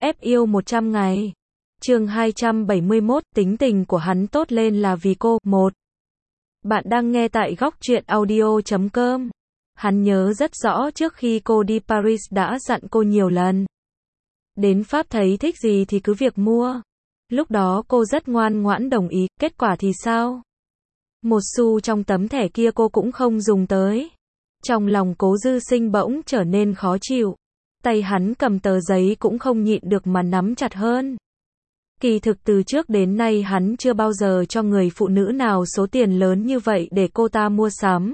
ép yêu 100 ngày. Chương 271, tính tình của hắn tốt lên là vì cô. 1. Bạn đang nghe tại góc truyện audio.com. Hắn nhớ rất rõ trước khi cô đi Paris đã dặn cô nhiều lần. Đến Pháp thấy thích gì thì cứ việc mua. Lúc đó cô rất ngoan ngoãn đồng ý, kết quả thì sao? Một xu trong tấm thẻ kia cô cũng không dùng tới. Trong lòng Cố Dư Sinh bỗng trở nên khó chịu. Tay hắn cầm tờ giấy cũng không nhịn được mà nắm chặt hơn. Kỳ thực từ trước đến nay hắn chưa bao giờ cho người phụ nữ nào số tiền lớn như vậy để cô ta mua sắm.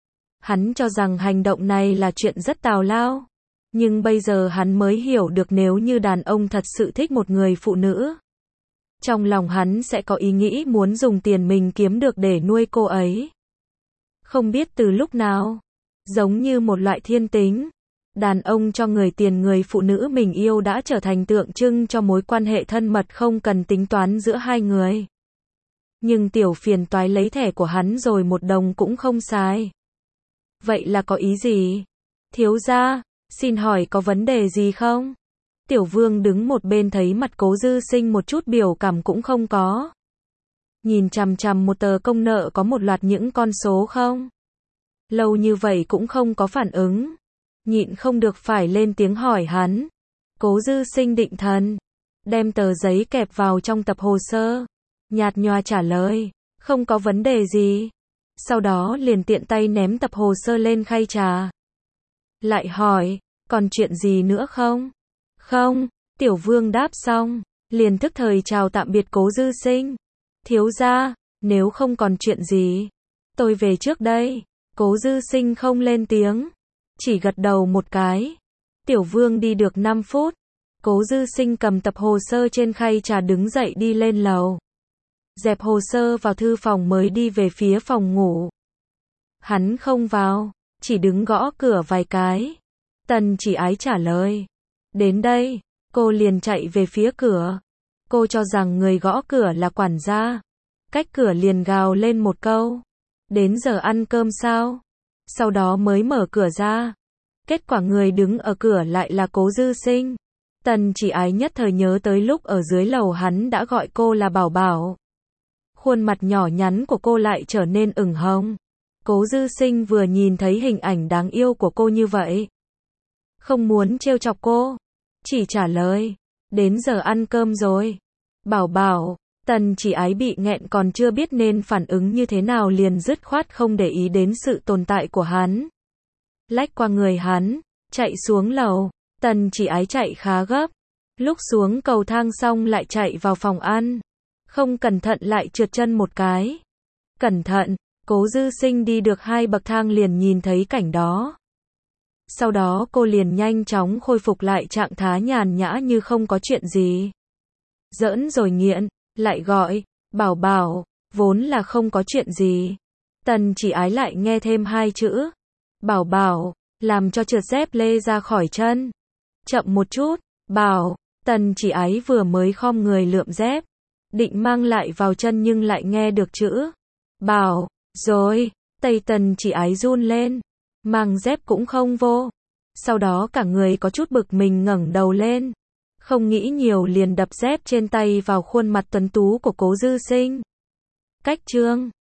Hắn cho rằng hành động này là chuyện rất tào lao. Nhưng bây giờ hắn mới hiểu được nếu như đàn ông thật sự thích một người phụ nữ, trong lòng hắn sẽ có ý nghĩ muốn dùng tiền mình kiếm được để nuôi cô ấy. Không biết từ lúc nào, giống như một loại thiên tính, đàn ông cho người tiền người phụ nữ mình yêu đã trở thành tượng trưng cho mối quan hệ thân mật không cần tính toán giữa hai người. Nhưng tiểu phiền toái lấy thẻ của hắn rồi một đồng cũng không xài. Vậy là có ý gì? Thiếu gia, xin hỏi có vấn đề gì không? Tiểu Vương đứng một bên thấy mặt Cố Dư Sinh một chút biểu cảm cũng không có. Nhìn chằm chằm một tờ công nợ có một loạt những con số không? Lâu như vậy cũng không có phản ứng. Nhịn không được phải lên tiếng hỏi hắn. Cố Dư Sinh định thần, đem tờ giấy kẹp vào trong tập hồ sơ, nhạt nhòa trả lời, không có vấn đề gì. Sau đó liền tiện tay ném tập hồ sơ lên khay trà. Lại hỏi, còn chuyện gì nữa không? Không, Tiểu Vương đáp xong, liền thức thời chào tạm biệt Cố Dư Sinh. Thiếu gia, nếu không còn chuyện gì, tôi về trước đây. Cố Dư Sinh không lên tiếng, chỉ gật đầu một cái. Tiểu Vương đi được 5 phút, Cố Dư Sinh cầm tập hồ sơ trên khay trà đứng dậy đi lên lầu. Dẹp hồ sơ vào thư phòng mới đi về phía phòng ngủ. Hắn không vào, chỉ đứng gõ cửa vài cái. Tần Chỉ Ái trả lời. Đến đây, cô liền chạy về phía cửa. Cô cho rằng người gõ cửa là quản gia. Cách cửa liền gào lên một câu. Đến giờ ăn cơm sao? Sau đó mới mở cửa ra. Kết quả người đứng ở cửa lại là Cố Dư Sinh. Tần Chỉ Ái nhất thời nhớ tới lúc ở dưới lầu hắn đã gọi cô là Bảo Bảo. Khuôn mặt nhỏ nhắn của cô lại trở nên ửng hồng. Cố Dư Sinh vừa nhìn thấy hình ảnh đáng yêu của cô như vậy, không muốn trêu chọc cô, chỉ trả lời, đến giờ ăn cơm rồi. Bảo Bảo, Tần Chỉ Ái bị nghẹn còn chưa biết nên phản ứng như thế nào liền dứt khoát không để ý đến sự tồn tại của hắn. Lách qua người hắn, chạy xuống lầu. Tần Chỉ Ái chạy khá gấp. Lúc xuống cầu thang xong lại chạy vào phòng ăn. Không cẩn thận lại trượt chân một cái. Cẩn thận, Cố Dư Sinh đi được 2 bậc thang liền nhìn thấy cảnh đó. Sau đó cô liền nhanh chóng khôi phục lại trạng thái nhàn nhã như không có chuyện gì. Giỡn rồi nghiện, lại gọi, Bảo Bảo, vốn là không có chuyện gì. Tần Chỉ Ái lại nghe thêm 2 chữ, Bảo Bảo, làm cho trượt dép lê ra khỏi chân. Chậm một chút, Bảo. Tần Chỉ Ái vừa mới khom người lượm dép, định mang lại vào chân nhưng lại nghe được chữ Bảo, rồi, tay Tần Chỉ Ái run lên, mang dép cũng không vô. Sau đó cả người có chút bực mình ngẩng đầu lên, không nghĩ nhiều liền đập dép trên tay vào khuôn mặt tuấn tú của Cố Dư Sinh. Cách chương